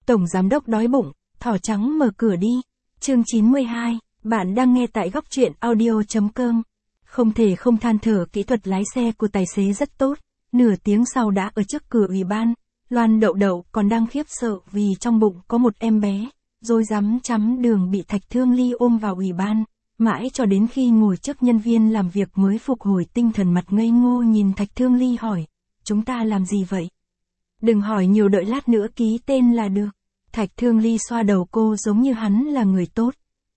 Tổng giám đốc đói bụng, thỏ trắng mở cửa đi. Chương 92, bạn đang nghe tại góc truyện audio.com. Không thể không than thở kỹ thuật lái xe của tài xế rất tốt. Nửa tiếng sau đã ở trước cửa ủy ban. Loan Đậu Đậu còn đang khiếp sợ vì trong bụng có một em bé. Rồi rắm chắm đường bị Thạch Thương Ly ôm vào ủy ban. Mãi cho đến khi ngồi trước nhân viên làm việc mới phục hồi tinh thần, mặt ngây ngô nhìn Thạch Thương Ly hỏi. Chúng ta làm gì vậy? Đừng hỏi nhiều, đợi lát nữa ký tên là được. Thạch Thương Ly xoa đầu cô giống như hắn là người tốt.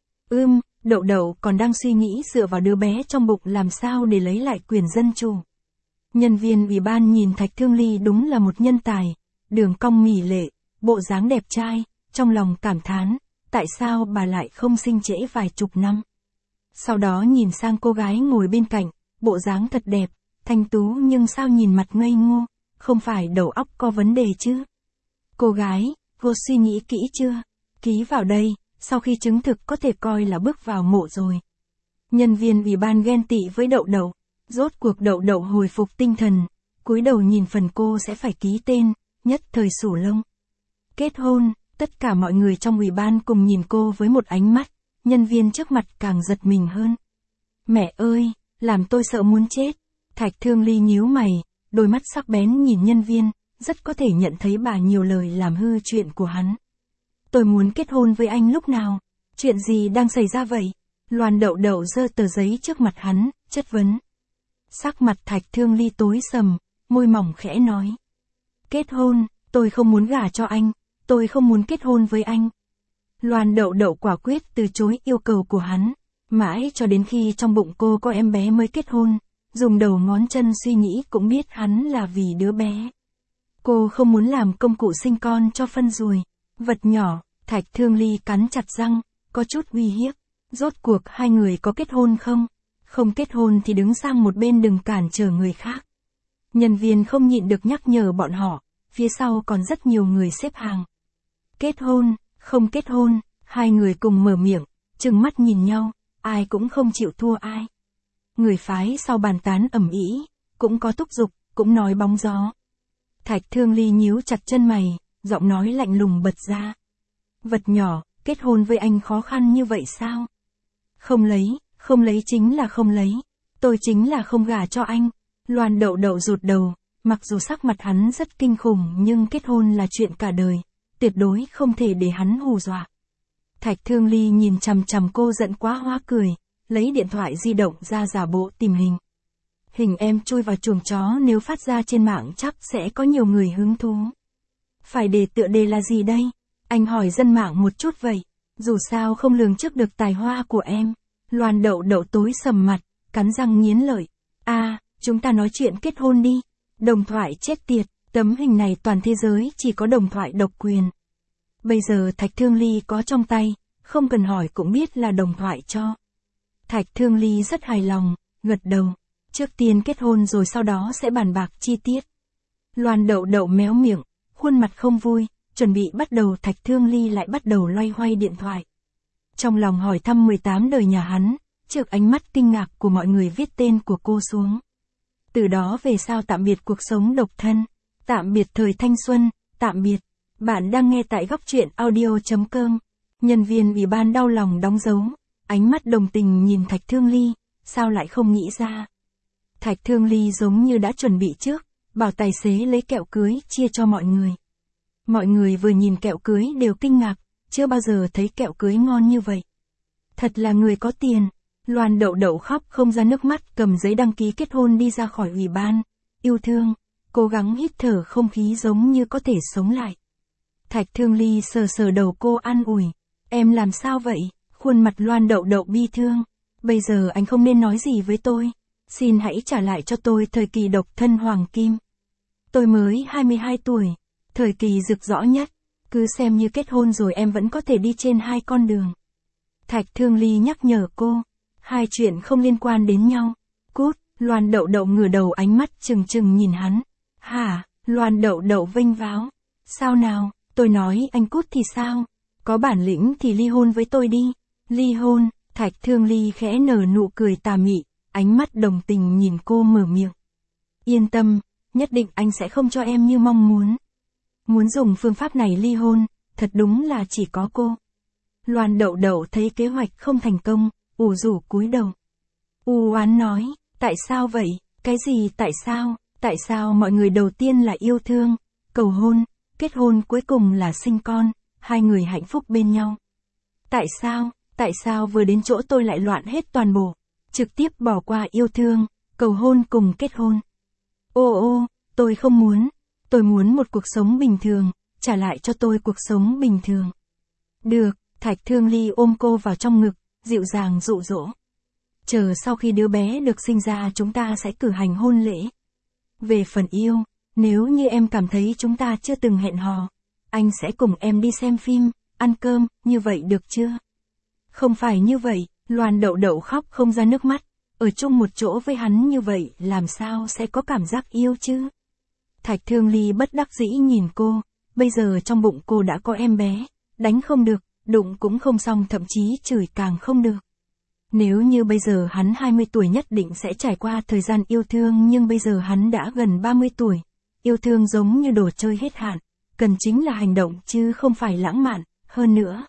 Đậu Đậu còn đang suy nghĩ dựa vào đứa bé trong bụng làm sao để lấy lại quyền dân chủ. Nhân viên ủy ban nhìn Thạch Thương Ly đúng là một nhân tài, đường cong mỹ lệ, bộ dáng đẹp trai, trong lòng cảm thán, tại sao bà lại không sinh trễ vài chục năm. Sau đó nhìn sang cô gái ngồi bên cạnh, bộ dáng thật đẹp, thanh tú nhưng sao nhìn mặt ngây ngô, không phải đầu óc có vấn đề chứ. Cô gái, cô suy nghĩ kỹ chưa? Ký vào đây, sau khi chứng thực có thể coi là bước vào mộ rồi. Nhân viên ủy ban ghen tị với Đậu Đậu. Rốt cuộc Đậu Đậu hồi phục tinh thần, cúi đầu nhìn phần cô sẽ phải ký tên, nhất thời sủ lông. Kết hôn, tất cả mọi người trong ủy ban cùng nhìn cô với một ánh mắt, nhân viên trước mặt càng giật mình hơn. Mẹ ơi, làm tôi sợ muốn chết. Thạch Thương Ly nhíu mày, đôi mắt sắc bén nhìn nhân viên, rất có thể nhận thấy bà nhiều lời làm hư chuyện của hắn. Tôi muốn kết hôn với anh lúc nào? Chuyện gì đang xảy ra vậy? Loan Đậu Đậu giơ tờ giấy trước mặt hắn, chất vấn. Sắc mặt Thạch Thương Ly tối sầm, môi mỏng khẽ nói. Kết hôn, tôi không muốn gả cho anh, tôi không muốn kết hôn với anh. Loan Đậu Đậu quả quyết từ chối yêu cầu của hắn, mãi cho đến khi trong bụng cô có em bé mới kết hôn, dùng đầu ngón chân suy nghĩ cũng biết hắn là vì đứa bé. Cô không muốn làm công cụ sinh con cho phân ruồi, vật nhỏ. Thạch Thương Ly cắn chặt răng, có chút uy hiếp. Rốt cuộc hai người có kết hôn không? Không kết hôn thì đứng sang một bên, đừng cản trở người khác. Nhân viên không nhịn được nhắc nhở bọn họ, phía sau còn rất nhiều người xếp hàng. Kết hôn, không kết hôn, hai người cùng mở miệng, trừng mắt nhìn nhau, ai cũng không chịu thua ai. Người phái sau bàn tán ầm ĩ, cũng có thúc giục, cũng nói bóng gió. Thạch Thương Ly nhíu chặt chân mày, giọng nói lạnh lùng bật ra. Vật nhỏ, kết hôn với anh khó khăn như vậy sao? Không lấy chính là không lấy. Tôi chính là không gả cho anh. Loan Đậu Đậu rụt đầu, mặc dù sắc mặt hắn rất kinh khủng nhưng kết hôn là chuyện cả đời, tuyệt đối không thể để hắn hù dọa. Thạch Thương Ly nhìn chằm chằm cô giận quá hóa cười, lấy điện thoại di động ra giả bộ tìm hình. Hình em chui vào chuồng chó nếu phát ra trên mạng chắc sẽ có nhiều người hứng thú. Phải để tựa đề là gì đây? Anh hỏi dân mạng một chút vậy, dù sao không lường trước được tài hoa của em. Loan Đậu Đậu tối sầm mặt, cắn răng nghiến lợi. Chúng ta nói chuyện kết hôn đi. Đồng thoại chết tiệt, tấm hình này toàn thế giới chỉ có đồng thoại độc quyền. Bây giờ Thạch Thương Ly có trong tay, không cần hỏi cũng biết là đồng thoại cho. Thạch Thương Ly rất hài lòng, gật đầu. Trước tiên kết hôn rồi sau đó sẽ bàn bạc chi tiết. Loan Đậu Đậu méo miệng, khuôn mặt không vui. Chuẩn bị bắt đầu, Thạch Thương Ly lại bắt đầu loay hoay điện thoại. Trong lòng hỏi thăm 18 đời nhà hắn, trước ánh mắt kinh ngạc của mọi người viết tên của cô xuống. Từ đó về sau tạm biệt cuộc sống độc thân, tạm biệt thời thanh xuân, tạm biệt. Bạn đang nghe tại góc truyện audio.com. Nhân viên ủy ban đau lòng đóng dấu, ánh mắt đồng tình nhìn Thạch Thương Ly, sao lại không nghĩ ra. Thạch Thương Ly giống như đã chuẩn bị trước, bảo tài xế lấy kẹo cưới chia cho mọi người. Mọi người vừa nhìn kẹo cưới đều kinh ngạc, chưa bao giờ thấy kẹo cưới ngon như vậy. Thật là người có tiền. Loan Đậu Đậu khóc không ra nước mắt, cầm giấy đăng ký kết hôn đi ra khỏi ủy ban. Yêu thương, cố gắng hít thở không khí giống như có thể sống lại. Thạch Thương Ly sờ sờ đầu cô an ủi. Em làm sao vậy? Khuôn mặt Loan Đậu Đậu bi thương. Bây giờ anh không nên nói gì với tôi. Xin hãy trả lại cho tôi thời kỳ độc thân hoàng kim. Tôi mới 22 tuổi. Thời kỳ rực rỡ nhất, cứ xem như kết hôn rồi em vẫn có thể đi trên hai con đường. Thạch Thương Ly nhắc nhở cô, hai chuyện không liên quan đến nhau. Cút. Loan Đậu Đậu ngửa đầu, ánh mắt trừng trừng nhìn hắn. Hả? Loan Đậu Đậu vênh váo. Sao nào, tôi nói anh cút thì sao? Có bản lĩnh thì ly hôn với tôi đi. Ly hôn? Thạch Thương Ly khẽ nở nụ cười tà mị, ánh mắt đồng tình nhìn cô mở miệng. Yên tâm, nhất định anh sẽ không cho em như mong muốn. Muốn dùng phương pháp này ly hôn, thật đúng là chỉ có cô. Loan Đậu Đậu thấy kế hoạch không thành công, ủ rũ cúi đầu. U oán nói, tại sao vậy, cái gì tại sao mọi người đầu tiên là yêu thương, cầu hôn, kết hôn cuối cùng là sinh con, hai người hạnh phúc bên nhau. Tại sao vừa đến chỗ tôi lại loạn hết toàn bộ, trực tiếp bỏ qua yêu thương, cầu hôn cùng kết hôn. Ô, tôi không muốn, tôi muốn một cuộc sống bình thường, trả lại cho tôi cuộc sống bình thường. Được, Thạch Thương Ly ôm cô vào trong ngực, dịu dàng dụ dỗ. Chờ sau khi đứa bé được sinh ra chúng ta sẽ cử hành hôn lễ. Về phần yêu, nếu như em cảm thấy chúng ta chưa từng hẹn hò, anh sẽ cùng em đi xem phim, ăn cơm, như vậy được chưa? Không phải như vậy, Loan Đậu Đậu khóc không ra nước mắt, ở chung một chỗ với hắn như vậy làm sao sẽ có cảm giác yêu chứ? Thạch Thương Ly bất đắc dĩ nhìn cô, bây giờ trong bụng cô đã có em bé, đánh không được, đụng cũng không xong, thậm chí chửi càng không được. Nếu như bây giờ hắn 20 tuổi nhất định sẽ trải qua thời gian yêu thương, nhưng bây giờ hắn đã gần 30 tuổi. Yêu thương giống như đồ chơi hết hạn, cần chính là hành động chứ không phải lãng mạn, hơn nữa.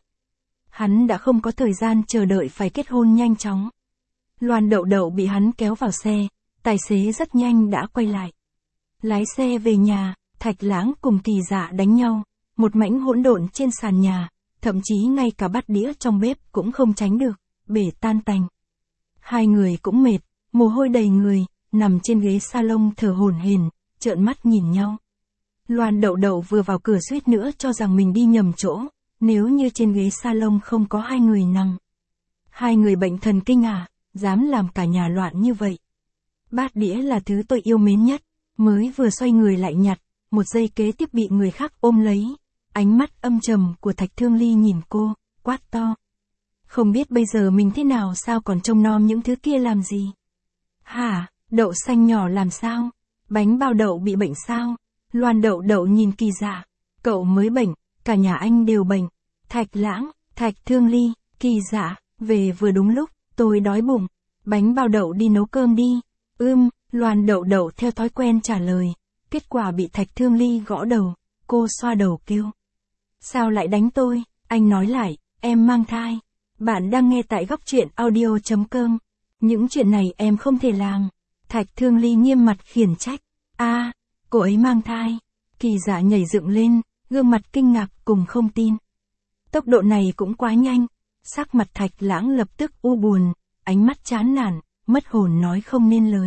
Hắn đã không có thời gian chờ đợi phải kết hôn nhanh chóng. Loan Đậu Đậu bị hắn kéo vào xe, tài xế rất nhanh đã quay lại. Lái xe về nhà, Thạch Lãng cùng Kỳ Dạ đánh nhau, một mảnh hỗn độn trên sàn nhà, thậm chí ngay cả bát đĩa trong bếp cũng không tránh được, bể tan tành. Hai người cũng mệt, mồ hôi đầy người, nằm trên ghế salon thở hổn hển, trợn mắt nhìn nhau. Loan Đậu Đậu vừa vào cửa suýt nữa cho rằng mình đi nhầm chỗ, nếu như trên ghế salon không có hai người nằm. Hai người bệnh thần kinh à, dám làm cả nhà loạn như vậy. Bát đĩa là thứ tôi yêu mến nhất, mới vừa xoay người lại nhặt, một giây kế tiếp bị người khác ôm lấy. Ánh mắt âm trầm của Thạch Thương Ly nhìn cô, quát to. Không biết bây giờ mình thế nào, sao còn trông nom những thứ kia làm gì? Hả, đậu xanh nhỏ làm sao? Bánh bao đậu bị bệnh sao? Loan Đậu Đậu nhìn Kỳ Dạ. Cậu mới bệnh, cả nhà anh đều bệnh. Thạch Lãng, Thạch Thương Ly, Kỳ Dạ, về vừa đúng lúc, tôi đói bụng. Bánh bao đậu đi nấu cơm đi. Loan Đậu Đậu theo thói quen trả lời. Kết quả bị Thạch Thương Ly gõ đầu. Cô xoa đầu kêu. Sao lại đánh tôi? Anh nói lại, em mang thai. Bạn đang nghe tại góc truyện audio.com. Những chuyện này em không thể làm. Thạch Thương Ly nghiêm mặt khiển trách. Cô ấy mang thai. Kỳ Dạ nhảy dựng lên, gương mặt kinh ngạc cùng không tin. Tốc độ này cũng quá nhanh. Sắc mặt Thạch Lãng lập tức u buồn, ánh mắt chán nản, mất hồn nói không nên lời.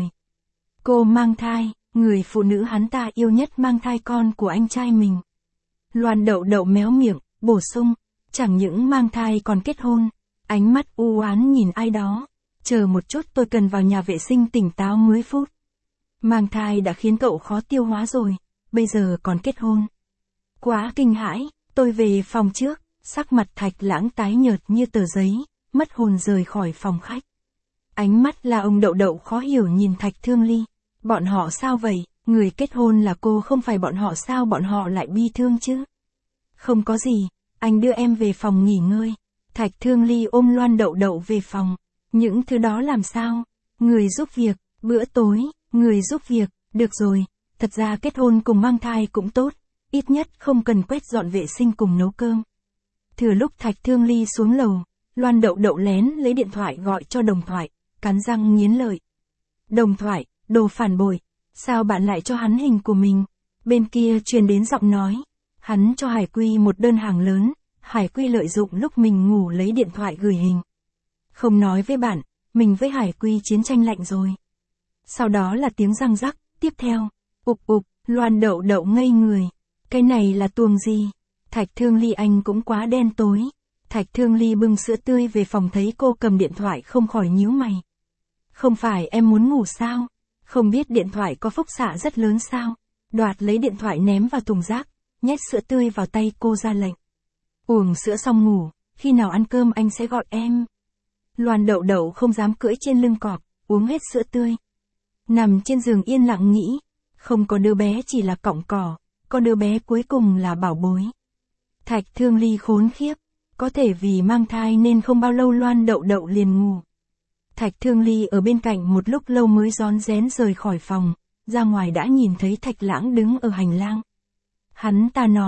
Cô mang thai, người phụ nữ hắn ta yêu nhất mang thai con của anh trai mình. Loan Đậu Đậu méo miệng, bổ sung, chẳng những mang thai còn kết hôn. Ánh mắt u oán nhìn ai đó. Chờ một chút, tôi cần vào nhà vệ sinh tỉnh táo 10 phút. Mang thai đã khiến cậu khó tiêu hóa rồi, bây giờ còn kết hôn. Quá kinh hãi, tôi về phòng trước. Sắc mặt Thạch Lãng tái nhợt như tờ giấy, mất hồn rời khỏi phòng khách. Ánh mắt là ông Đậu Đậu khó hiểu nhìn Thạch Thương Ly. Bọn họ sao vậy, người kết hôn là cô, không phải bọn họ sao bọn họ lại bi thương chứ? Không có gì, anh đưa em về phòng nghỉ ngơi. Thạch Thương Ly ôm Loan Đậu Đậu về phòng. Những thứ đó làm sao? Người giúp việc, bữa tối, người giúp việc, được rồi. Thật ra kết hôn cùng mang thai cũng tốt, ít nhất không cần quét dọn vệ sinh cùng nấu cơm. Thừa lúc Thạch Thương Ly xuống lầu, Loan Đậu Đậu lén lấy điện thoại gọi cho Đồng Thoại, cắn răng nghiến lợi. Đồng Thoại, đồ phản bội, sao bạn lại cho hắn hình của mình? Bên kia truyền đến giọng nói, hắn cho Hải Quy một đơn hàng lớn, Hải Quy lợi dụng lúc mình ngủ lấy điện thoại gửi hình. Không nói với bạn, mình với Hải Quy chiến tranh lạnh rồi. Sau đó là tiếng răng rắc, tiếp theo, ục, Loan Đậu Đậu ngây người. Cái này là tuồng gì? Thạch Thương Ly anh cũng quá đen tối. Thạch Thương Ly bưng sữa tươi về phòng thấy cô cầm điện thoại không khỏi nhíu mày. Không phải em muốn ngủ sao? Không biết điện thoại có phúc xạ rất lớn sao? Đoạt lấy điện thoại ném vào thùng rác, nhét sữa tươi vào tay cô ra lệnh. Uống sữa xong ngủ, khi nào ăn cơm anh sẽ gọi em. Loan Đậu Đậu không dám cưỡi trên lưng cọp, uống hết sữa tươi. Nằm trên giường yên lặng nghĩ, không có đứa bé chỉ là cọng cỏ, có đứa bé cuối cùng là bảo bối. Thạch Thương Ly khốn khiếp, có thể vì mang thai nên không bao lâu Loan Đậu Đậu liền ngủ. Thạch Thương Ly ở bên cạnh một lúc lâu mới rón rén rời khỏi phòng, ra ngoài đã nhìn thấy Thạch Lãng đứng ở hành lang. Hắn ta nói,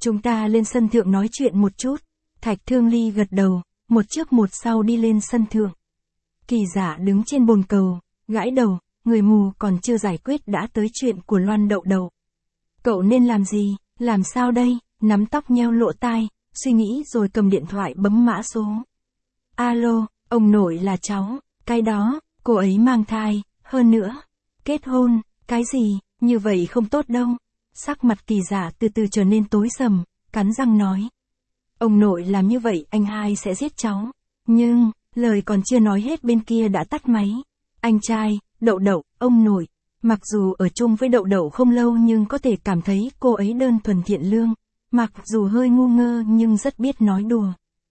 Chúng ta lên sân thượng nói chuyện một chút. Thạch Thương Ly gật đầu, một trước một sau đi lên sân thượng. Kỳ Dạ đứng trên bồn cầu, gãi đầu, người mù còn chưa giải quyết đã tới chuyện của Loan Đậu Đậu. Cậu nên làm gì, làm sao đây, nắm tóc nheo lỗ tai, suy nghĩ rồi cầm điện thoại bấm mã số. Alo, ông nội là cháu, cái đó, cô ấy mang thai, hơn nữa, kết hôn, cái gì, như vậy không tốt đâu. Sắc mặt Kỳ Dạ từ từ trở nên tối sầm, cắn răng nói. Ông nội làm như vậy anh hai sẽ giết cháu. Nhưng, lời còn chưa nói hết bên kia đã tắt máy. Anh trai, Đậu Đậu, ông nội. Mặc dù ở chung với Đậu Đậu không lâu nhưng có thể cảm thấy cô ấy đơn thuần thiện lương. Mặc dù hơi ngu ngơ nhưng rất biết nói đùa.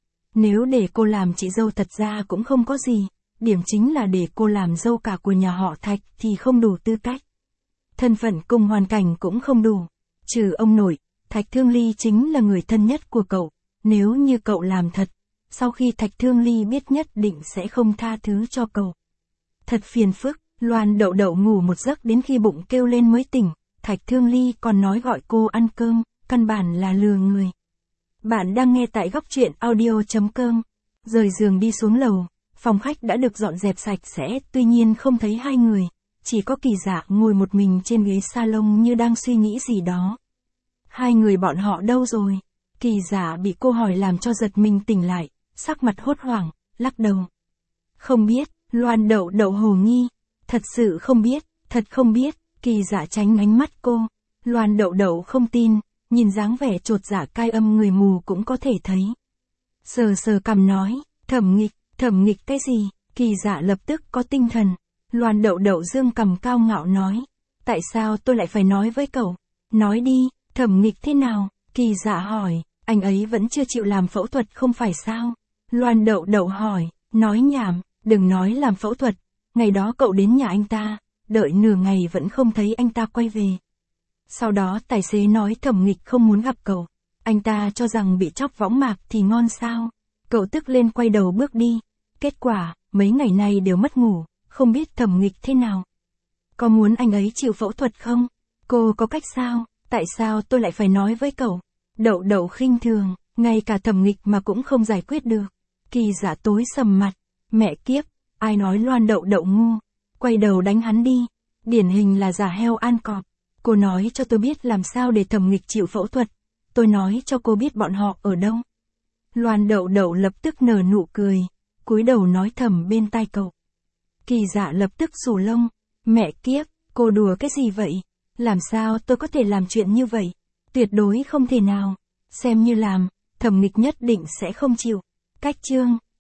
Nếu để cô làm chị dâu thật ra cũng không có gì. Điểm chính là để cô làm dâu cả của nhà họ Thạch thì không đủ tư cách. Thân phận cùng hoàn cảnh cũng không đủ. Trừ ông nội, Thạch Thương Ly chính là người thân nhất của cậu. Nếu như cậu làm thật, sau khi Thạch Thương Ly biết nhất định sẽ không tha thứ cho cậu. Thật phiền phức, Loan Đậu Đậu ngủ một giấc đến khi bụng kêu lên mới tỉnh. Thạch Thương Ly còn nói gọi cô ăn cơm, căn bản là lừa người. Bạn đang nghe tại góc truyện audio.com. Rời giường đi xuống lầu, phòng khách đã được dọn dẹp sạch sẽ, tuy nhiên không thấy hai người. Chỉ có Kỳ Dạ ngồi một mình trên ghế salon như đang suy nghĩ gì đó. Hai người bọn họ đâu rồi? Kỳ Dạ bị cô hỏi làm cho giật mình tỉnh lại, sắc mặt hốt hoảng, lắc đầu. Không biết, Loan Đậu Đậu hồ nghi. Thật sự không biết, thật không biết, Kỳ Dạ tránh ánh mắt cô. Loan Đậu Đậu không tin, nhìn dáng vẻ chột dạ cai âm người mù cũng có thể thấy. Sờ sờ cằm nói, thẩm nghịch cái gì? Kỳ Dạ lập tức có tinh thần. Loan Đậu Đậu dương cằm cao ngạo nói. Tại sao tôi lại phải nói với cậu? Nói đi, thẩm nghịch thế nào? Kỳ Dạ hỏi, anh ấy vẫn chưa chịu làm phẫu thuật không phải sao? Loan Đậu Đậu hỏi, nói nhảm, đừng nói làm phẫu thuật. Ngày đó cậu đến nhà anh ta, đợi nửa ngày vẫn không thấy anh ta quay về. Sau đó tài xế nói thẩm nghịch không muốn gặp cậu. Anh ta cho rằng bị chóc võng mạc thì ngon sao? Cậu tức lên quay đầu bước đi. Kết quả, mấy ngày nay đều mất ngủ, không biết thẩm nghịch thế nào. Có muốn anh ấy chịu phẫu thuật không? Cô có cách sao? Tại sao tôi lại phải nói với cậu? Đậu Đậu khinh thường, ngay cả thẩm nghịch mà cũng không giải quyết được. Kỳ Dạ tối sầm mặt. Mẹ kiếp, ai nói Loan Đậu Đậu ngu? Quay đầu đánh hắn đi. Điển hình là giả heo ăn cọp. Cô nói cho tôi biết làm sao để thẩm nghịch chịu phẫu thuật. Tôi nói cho cô biết bọn họ ở đâu. Loan Đậu Đậu lập tức nở nụ cười, cúi đầu nói thầm bên tai cậu. Kỳ Dạ lập tức xù lông. Mẹ kiếp, cô đùa cái gì vậy? Làm sao tôi có thể làm chuyện như vậy? Tuyệt đối không thể nào. Xem như làm, thẩm nghịch nhất định sẽ không chịu. Cách chương